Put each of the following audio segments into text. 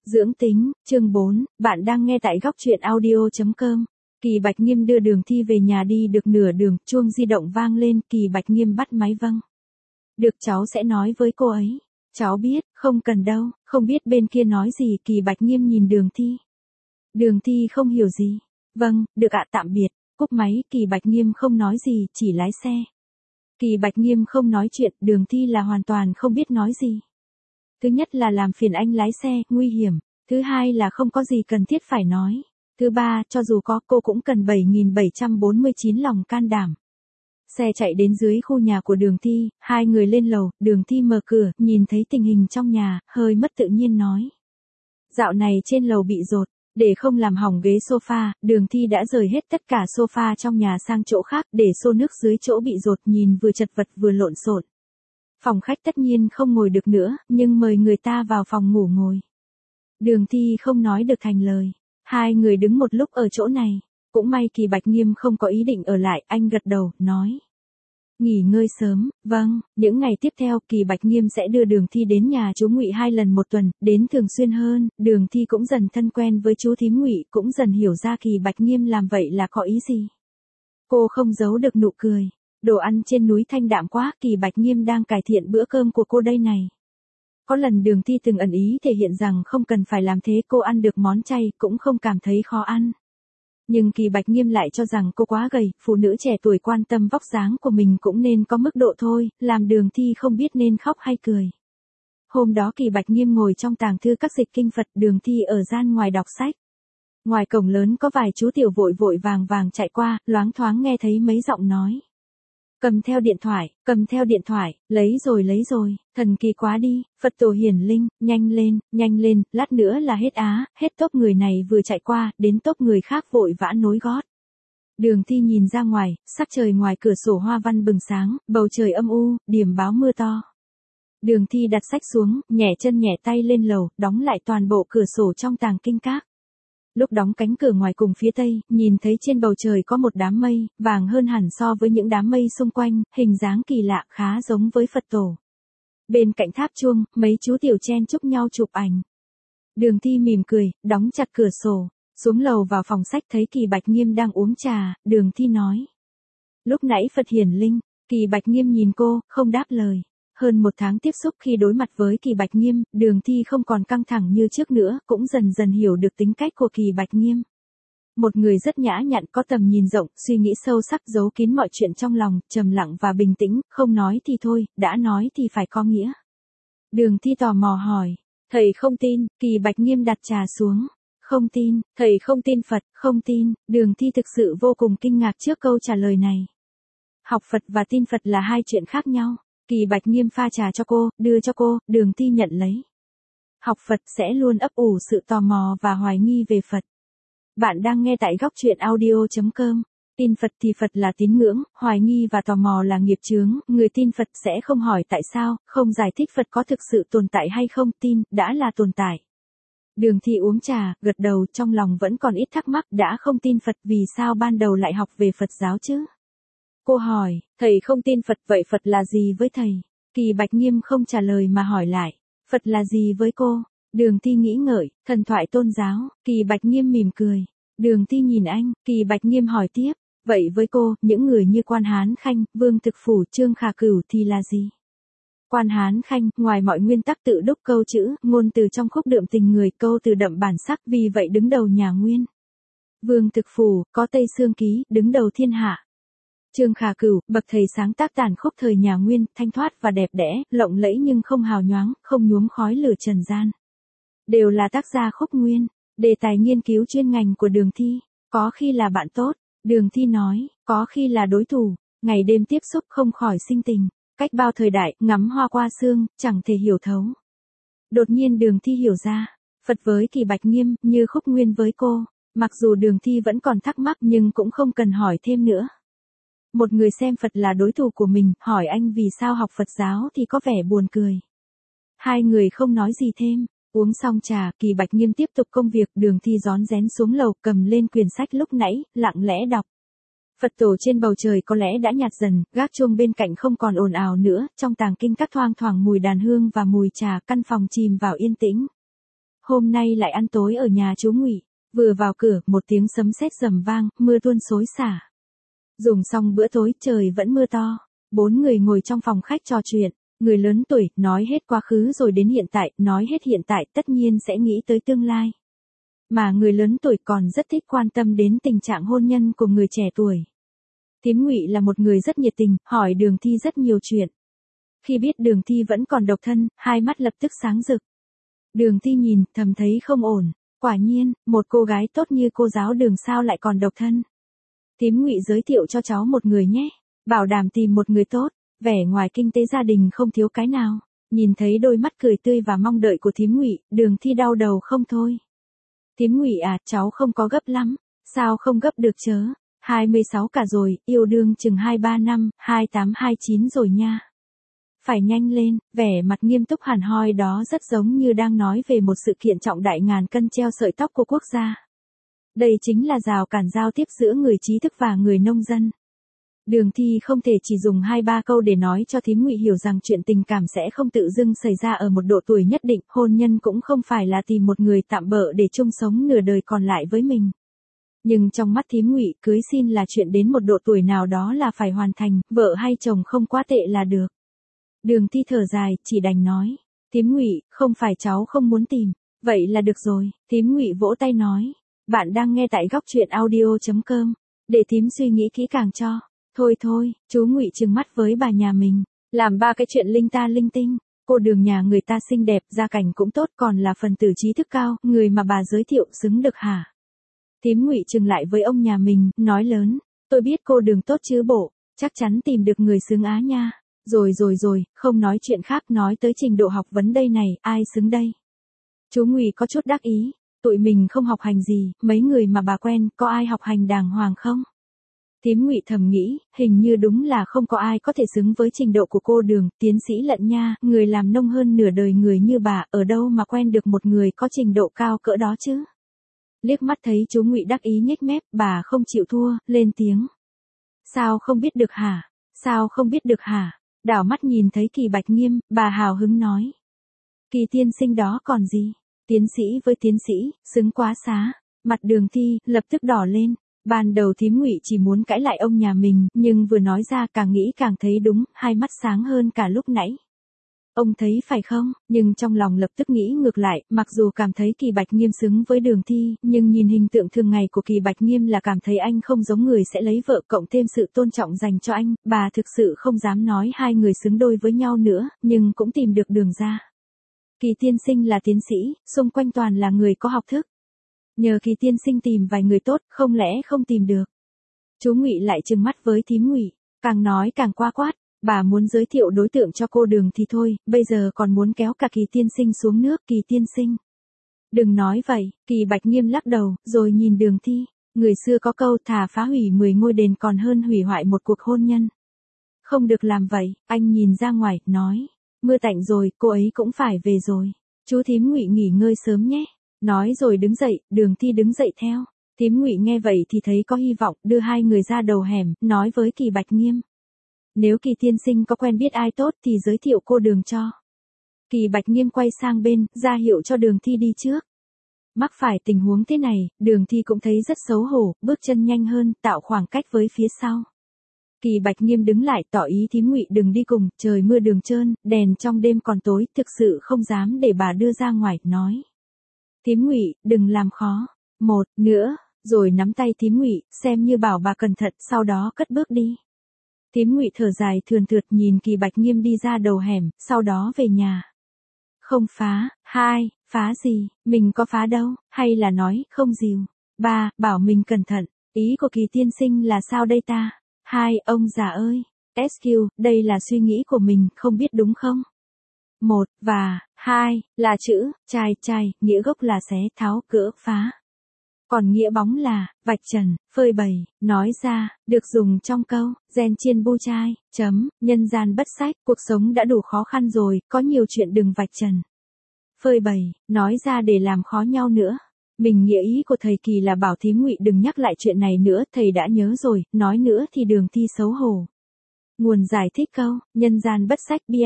Dưỡng tính, chương 4, bạn đang nghe tại góc truyện audio.com. Kỳ Bạch Nghiêm đưa Đường Thi về nhà đi được nửa đường, chuông di động vang lên, Kỳ Bạch Nghiêm bắt máy vâng. Được, cháu sẽ nói với cô ấy. Cháu biết, không cần đâu, không biết bên kia nói gì. Kỳ Bạch Nghiêm nhìn Đường Thi. Đường Thi không hiểu gì. Vâng, được ạ, tạm biệt. Cúp máy, Kỳ Bạch Nghiêm không nói gì, chỉ lái xe. Kỳ Bạch Nghiêm không nói chuyện, Đường Thi là hoàn toàn không biết nói gì. Thứ nhất là làm phiền anh lái xe, nguy hiểm. Thứ hai là không có gì cần thiết phải nói. Thứ ba, cho dù có, cô cũng cần 7.749 lòng can đảm. Xe chạy đến dưới khu nhà của Đường Thi, hai người lên lầu, Đường Thi mở cửa, nhìn thấy tình hình trong nhà, hơi mất tự nhiên nói. Dạo này trên lầu bị dột, để không làm hỏng ghế sofa, Đường Thi đã rời hết tất cả sofa trong nhà sang chỗ khác, để xô nước dưới chỗ bị dột, nhìn vừa chật vật vừa lộn xộn. Phòng khách tất nhiên không ngồi được nữa, nhưng mời người ta vào phòng ngủ ngồi. Đường Thi không nói được thành lời. Hai người đứng một lúc ở chỗ này. Cũng may Kỳ Bạch Nghiêm không có ý định ở lại, anh gật đầu, nói. Nghỉ ngơi sớm, vâng. Những ngày tiếp theo, Kỳ Bạch Nghiêm sẽ đưa Đường Thi đến nhà chú Ngụy 2 lần một tuần, đến thường xuyên hơn. Đường Thi cũng dần thân quen với chú thím Ngụy, cũng dần hiểu ra Kỳ Bạch Nghiêm làm vậy là có ý gì. Cô không giấu được nụ cười. Đồ ăn trên núi thanh đạm quá, Kỳ Bạch Nghiêm đang cải thiện bữa cơm của cô đây này. Có lần Đường Thi từng ẩn ý thể hiện rằng không cần phải làm thế, cô ăn được món chay, cũng không cảm thấy khó ăn. Nhưng Kỳ Bạch Nghiêm lại cho rằng cô quá gầy, phụ nữ trẻ tuổi quan tâm vóc dáng của mình cũng nên có mức độ thôi, làm Đường Thi không biết nên khóc hay cười. Hôm đó Kỳ Bạch Nghiêm ngồi trong tàng thư các dịch kinh Phật, Đường Thi ở gian ngoài đọc sách. Ngoài cổng lớn có vài chú tiểu vội vội vàng chạy qua, loáng thoáng nghe thấy mấy giọng nói. Cầm theo điện thoại, lấy rồi, thần kỳ quá đi, Phật tổ hiển linh, nhanh lên, lát nữa là hết hết tốp người này vừa chạy qua, đến tốp người khác vội vã nối gót. Đường Thi nhìn ra ngoài, sắc trời ngoài cửa sổ hoa văn bừng sáng, bầu trời âm u, điểm báo mưa to. Đường Thi đặt sách xuống, nhẹ chân nhẹ tay lên lầu, đóng lại toàn bộ cửa sổ trong tàng kinh các. Lúc đóng cánh cửa ngoài cùng phía tây, nhìn thấy trên bầu trời có một đám mây, vàng hơn hẳn so với những đám mây xung quanh, hình dáng kỳ lạ, khá giống với Phật tổ. Bên cạnh tháp chuông, mấy chú tiểu chen chúc nhau chụp ảnh. Đường Thi mỉm cười, đóng chặt cửa sổ, xuống lầu vào phòng sách thấy Kỳ Bạch Nghiêm đang uống trà, Đường Thi nói. Lúc nãy Phật hiển linh, Kỳ Bạch Nghiêm nhìn cô, không đáp lời. Hơn một tháng tiếp xúc, khi đối mặt với Kỳ Bạch Nghiêm, Đường Thi không còn căng thẳng như trước nữa, cũng dần dần hiểu được tính cách của Kỳ Bạch Nghiêm. Một người rất nhã nhặn, có tầm nhìn rộng, suy nghĩ sâu sắc, giấu kín mọi chuyện trong lòng, trầm lặng và bình tĩnh, không nói thì thôi, đã nói thì phải có nghĩa. Đường Thi tò mò hỏi, thầy không tin? Kỳ Bạch Nghiêm đặt trà xuống. Không tin, thầy không tin Phật, không tin. Đường Thi thực sự vô cùng kinh ngạc trước câu trả lời này. Học Phật và tin Phật là hai chuyện khác nhau. Kỳ Bạch Nghiêm pha trà cho cô, đưa cho cô, Đường Thi nhận lấy. Học Phật sẽ luôn ấp ủ sự tò mò và hoài nghi về Phật. Bạn đang nghe tại góc truyện audio.com. Tin Phật thì Phật là tín ngưỡng, hoài nghi và tò mò là nghiệp chướng, người tin Phật sẽ không hỏi tại sao, không giải thích Phật có thực sự tồn tại hay không, tin, đã là tồn tại. Đường Thi uống trà, gật đầu, trong lòng vẫn còn ít thắc mắc, đã không tin Phật vì sao ban đầu lại học về Phật giáo chứ? Cô hỏi, thầy không tin Phật, vậy Phật là gì với thầy? Kỳ Bạch Nghiêm không trả lời mà hỏi lại, Phật là gì với cô? Đường Thi nghĩ ngợi, thần thoại tôn giáo. Kỳ Bạch Nghiêm mỉm cười. Đường Thi nhìn anh, Kỳ Bạch Nghiêm hỏi tiếp, vậy với cô, những người như Quan Hán Khanh, Vương Thực Phủ, Trương Khả Cửu thì là gì? Quan Hán Khanh, ngoài mọi nguyên tắc tự đúc câu chữ, ngôn từ trong khúc đượm tình người, câu từ đậm bản sắc, vì vậy đứng đầu nhà Nguyên. Vương Thực Phủ, có Tây Xương Ký, đứng đầu thiên hạ. Trương Khả Cửu, bậc thầy sáng tác tản khúc thời nhà Nguyên, thanh thoát và đẹp đẽ, lộng lẫy nhưng không hào nhoáng, không nhuốm khói lửa trần gian. Đều là tác gia khúc nguyên. Đề tài nghiên cứu chuyên ngành của Đường Thi, có khi là bạn tốt, Đường Thi nói, có khi là đối thủ, ngày đêm tiếp xúc không khỏi sinh tình, cách bao thời đại, ngắm hoa qua sương, chẳng thể hiểu thấu. Đột nhiên Đường Thi hiểu ra, Phật với Kỳ Bạch Nghiêm, như khúc nguyên với cô, mặc dù Đường Thi vẫn còn thắc mắc nhưng cũng không cần hỏi thêm nữa. Một người xem Phật là đối thủ của mình, hỏi anh vì sao học Phật giáo thì có vẻ buồn cười. Hai người không nói gì thêm. Uống xong trà, Kỳ Bạch Nghiêm tiếp tục công việc, Đường Thi rón rén xuống lầu, cầm lên quyển sách lúc nãy, lặng lẽ đọc. Phật tổ trên bầu trời có lẽ đã nhạt dần, gác chuông bên cạnh không còn ồn ào nữa, trong tàng kinh các thoang thoảng mùi đàn hương và mùi trà, căn phòng chìm vào yên tĩnh. hôm nay lại ăn tối ở nhà chú Ngụy. Vừa vào cửa, một tiếng sấm sét rầm vang, mưa tuôn xối xả. Dùng xong bữa tối, trời vẫn mưa to. 4 người ngồi trong phòng khách trò chuyện, người lớn tuổi, nói hết quá khứ rồi đến hiện tại, nói hết hiện tại tất nhiên sẽ nghĩ tới tương lai. Mà người lớn tuổi còn rất thích quan tâm đến tình trạng hôn nhân của người trẻ tuổi. Thím Ngụy là một người rất nhiệt tình, hỏi Đường Thi rất nhiều chuyện. Khi biết Đường Thi vẫn còn độc thân, hai mắt lập tức sáng rực. Đường Thi nhìn, thầm thấy không ổn. Quả nhiên, một cô gái tốt như cô giáo Đường sao lại còn độc thân. Thím Ngụy giới thiệu cho cháu một người nhé. Bảo đảm tìm một người tốt, vẻ ngoài kinh tế gia đình không thiếu cái nào. Nhìn thấy đôi mắt cười tươi và mong đợi của thím Ngụy, Đường Thi đau đầu không thôi. Thím Ngụy à, cháu không có gấp lắm. Sao không gấp được chớ? 26 cả rồi, yêu đương chừng 2-3 năm, 28-29 rồi nha. Phải nhanh lên, vẻ mặt nghiêm túc hẳn hoi đó rất giống như đang nói về một sự kiện trọng đại ngàn cân treo sợi tóc của quốc gia. Đây chính là rào cản giao tiếp giữa người trí thức và người nông dân. Đường Thi không thể chỉ dùng 2-3 câu để nói cho thím Ngụy hiểu rằng chuyện tình cảm sẽ không tự dưng xảy ra ở một độ tuổi nhất định, hôn nhân cũng không phải là tìm một người tạm bợ để chung sống nửa đời còn lại với mình. Nhưng trong mắt thím Ngụy, cưới xin là chuyện đến một độ tuổi nào đó là phải hoàn thành, vợ hay chồng không quá tệ là được. Đường Thi thở dài, chỉ đành nói, thím Ngụy, không phải cháu không muốn tìm, vậy là được rồi. Thím Ngụy vỗ tay nói, bạn đang nghe tại góc truyện audio.com, để thím suy nghĩ kỹ càng cho. Thôi, chú Ngụy trừng mắt với bà nhà mình, làm ba cái chuyện linh ta linh tinh. Cô Đường nhà người ta xinh đẹp, gia cảnh cũng tốt, còn là phần tử trí thức cao, người mà bà giới thiệu xứng được hả? Thím Ngụy trừng lại với ông nhà mình, nói lớn, tôi biết cô Đường tốt chứ bộ, chắc chắn tìm được người xứng á nha. Rồi, không nói chuyện khác, nói tới trình độ học vấn đây này, ai xứng đây? Chú Ngụy có chút đắc ý, tụi mình không học hành gì, mấy người mà bà quen, có ai học hành đàng hoàng không? Thím Ngụy thầm nghĩ, hình như đúng là không có ai có thể xứng với trình độ của cô Đường, tiến sĩ lận nha, người làm nông hơn nửa đời người như bà, ở đâu mà quen được một người có trình độ cao cỡ đó chứ? Liếc mắt thấy chú Ngụy đắc ý nhếch mép, bà không chịu thua, lên tiếng. Sao không biết được hả? Sao không biết được hả? Đảo mắt nhìn thấy Kỳ Bạch Nghiêm, bà hào hứng nói. Kỳ tiên sinh đó còn gì? Tiến sĩ với tiến sĩ, xứng quá xá. Mặt Đường Thi, lập tức đỏ lên. Ban đầu thím Ngụy chỉ muốn cãi lại ông nhà mình, nhưng vừa nói ra càng nghĩ càng thấy đúng, hai mắt sáng hơn cả lúc nãy. Ông thấy phải không? Nhưng trong lòng lập tức nghĩ ngược lại, mặc dù cảm thấy Kỳ Bạch Nghiêm xứng với Đường Thi, nhưng nhìn hình tượng thường ngày của Kỳ Bạch Nghiêm là cảm thấy anh không giống người sẽ lấy vợ, cộng thêm sự tôn trọng dành cho anh, bà thực sự không dám nói hai người xứng đôi với nhau nữa, nhưng cũng tìm được đường ra. Kỳ tiên sinh là tiến sĩ, xung quanh toàn là người có học thức. Nhờ Kỳ tiên sinh tìm vài người tốt, không lẽ không tìm được? Chú Ngụy lại trừng mắt với thím Ngụy, càng nói càng qua quát. Bà muốn giới thiệu đối tượng cho cô Đường thì thôi, bây giờ còn muốn kéo cả Kỳ tiên sinh xuống nước. Kỳ tiên sinh, đừng nói vậy. Kỳ Bạch Nghiêm lắc đầu, rồi nhìn Đường Thi. Người xưa có câu thà phá hủy 10 ngôi đền còn hơn hủy hoại một cuộc hôn nhân. Không được làm vậy. Anh nhìn ra ngoài, nói, mưa tạnh rồi, cô ấy cũng phải về rồi. Chú thím Ngụy nghỉ ngơi sớm nhé. Nói rồi đứng dậy, Đường Thi đứng dậy theo. Thím Ngụy nghe vậy thì thấy có hy vọng, đưa hai người ra đầu hẻm, nói với Kỳ Bạch Nghiêm. Nếu Kỳ tiên sinh có quen biết ai tốt thì giới thiệu cô Đường cho. Kỳ Bạch Nghiêm quay sang bên, ra hiệu cho Đường Thi đi trước. Mắc phải tình huống thế này, Đường Thi cũng thấy rất xấu hổ, bước chân nhanh hơn, tạo khoảng cách với phía sau. Kỳ Bạch Nghiêm đứng lại, tỏ ý thím Ngụy đừng đi cùng, trời mưa đường trơn, đèn trong đêm còn tối, thực sự không dám để bà đưa ra ngoài, nói. Thím Ngụy, đừng làm khó. Một nữa, rồi nắm tay thím Ngụy, xem như bảo bà cẩn thận, sau đó cất bước đi. Thím Ngụy thở dài thườn thượt nhìn Kỳ Bạch Nghiêm đi ra đầu hẻm, sau đó về nhà. Không phá, hai, phá gì, mình có phá đâu, hay là nói, không dìu. Ba, bảo mình cẩn thận, ý của Kỳ tiên sinh là sao đây ta? Hai, ông già ơi, SQ, đây là suy nghĩ của mình, không biết đúng không? Một, và, hai, là chữ, chai, nghĩa gốc là xé, tháo, cỡ, phá. Còn nghĩa bóng là, vạch trần, phơi bày, nói ra, được dùng trong câu, gen chiên bu chai, nhân gian bất sách, cuộc sống đã đủ khó khăn rồi, có nhiều chuyện đừng vạch trần. Phơi bày, nói ra để làm khó nhau nữa. Mình nghĩa ý của thầy Kỳ là bảo thím Ngụy đừng nhắc lại chuyện này nữa, thầy đã nhớ rồi, nói nữa thì Đường Thi xấu hổ. Nguồn giải thích câu, nhân gian bất sách bia.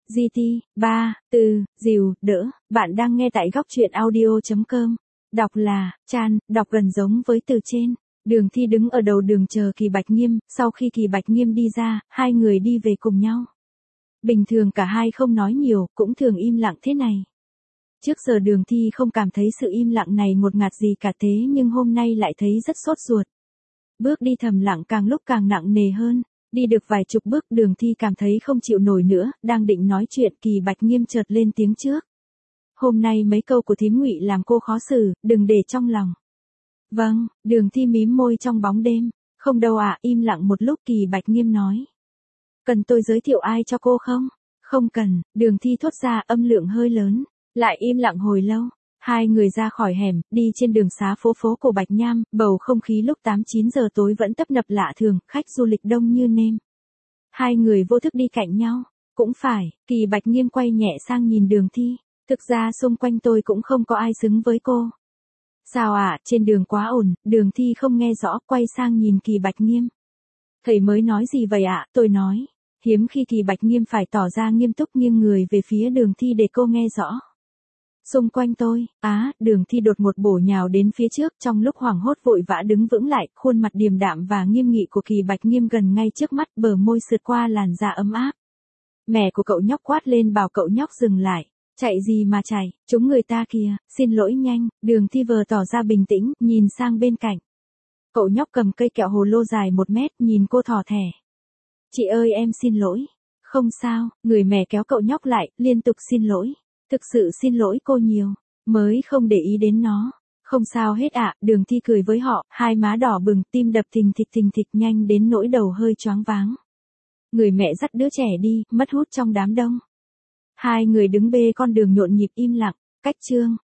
GT, 3, từ, dìu, đỡ, bạn đang nghe tại góc truyện audio.com. Đọc là, Chan, đọc gần giống với từ trên. Đường Thi đứng ở đầu đường chờ Kỳ Bạch Nghiêm, sau khi Kỳ Bạch Nghiêm đi ra, hai người đi về cùng nhau. Bình thường cả hai không nói nhiều, cũng thường im lặng thế này. Trước giờ Đường Thi không cảm thấy sự im lặng này ngột ngạt gì cả thế nhưng hôm nay lại thấy rất sốt ruột. Bước đi thầm lặng càng lúc càng nặng nề hơn. Đi được vài chục bước Đường Thi cảm thấy không chịu nổi nữa, đang định nói chuyện Kỳ Bạch Nghiêm chợt lên tiếng trước. Hôm nay mấy câu của thím Ngụy làm cô khó xử, đừng để trong lòng. Vâng, Đường Thi mím môi trong bóng đêm. Không đâu ạ, im lặng một lúc Kỳ Bạch Nghiêm nói. Cần tôi giới thiệu ai cho cô không? Không cần, Đường Thi thốt ra âm lượng hơi lớn. Lại im lặng hồi lâu. Hai người ra khỏi hẻm, đi trên đường xá phố cổ Bạch Nham, bầu không khí lúc 8-9 giờ tối vẫn tấp nập lạ thường, khách du lịch đông như nêm. Hai người vô thức đi cạnh nhau. Cũng phải, Kỳ Bạch Nghiêm quay nhẹ sang nhìn Đường Thi. Thực ra xung quanh tôi cũng không có ai xứng với cô. Sao ạ, trên đường quá ồn, Đường Thi không nghe rõ, quay sang nhìn Kỳ Bạch Nghiêm. Thầy mới nói gì vậy ạ, tôi nói. Hiếm khi Kỳ Bạch Nghiêm phải tỏ ra nghiêm túc nghiêng người về phía Đường Thi để cô nghe rõ. Xung quanh tôi, Đường Thi đột ngột bổ nhào đến phía trước trong lúc hoảng hốt vội vã đứng vững lại, khuôn mặt điềm đạm và nghiêm nghị của Kỳ Bạch Nghiêm gần ngay trước mắt, bờ môi sượt qua làn da ấm áp. Mẹ của cậu nhóc quát lên bảo cậu nhóc dừng lại. Chạy gì mà chạy, chúng người ta kìa, xin lỗi nhanh, Đường Thi vờ tỏ ra bình tĩnh, nhìn sang bên cạnh. Cậu nhóc cầm cây kẹo hồ lô dài 1 mét, nhìn cô thỏ thẻ. Chị ơi em xin lỗi. Không sao, người mẹ kéo cậu nhóc lại, liên tục xin lỗi. Thực sự xin lỗi cô nhiều, mới không để ý đến nó. Không sao hết ạ, Đường Thi cười với họ, hai má đỏ bừng, tim đập thình thịch nhanh đến nỗi đầu hơi choáng váng. Người mẹ dắt đứa trẻ đi, mất hút trong đám đông. Hai người đứng bê con đường nhộn nhịp im lặng, cách chương.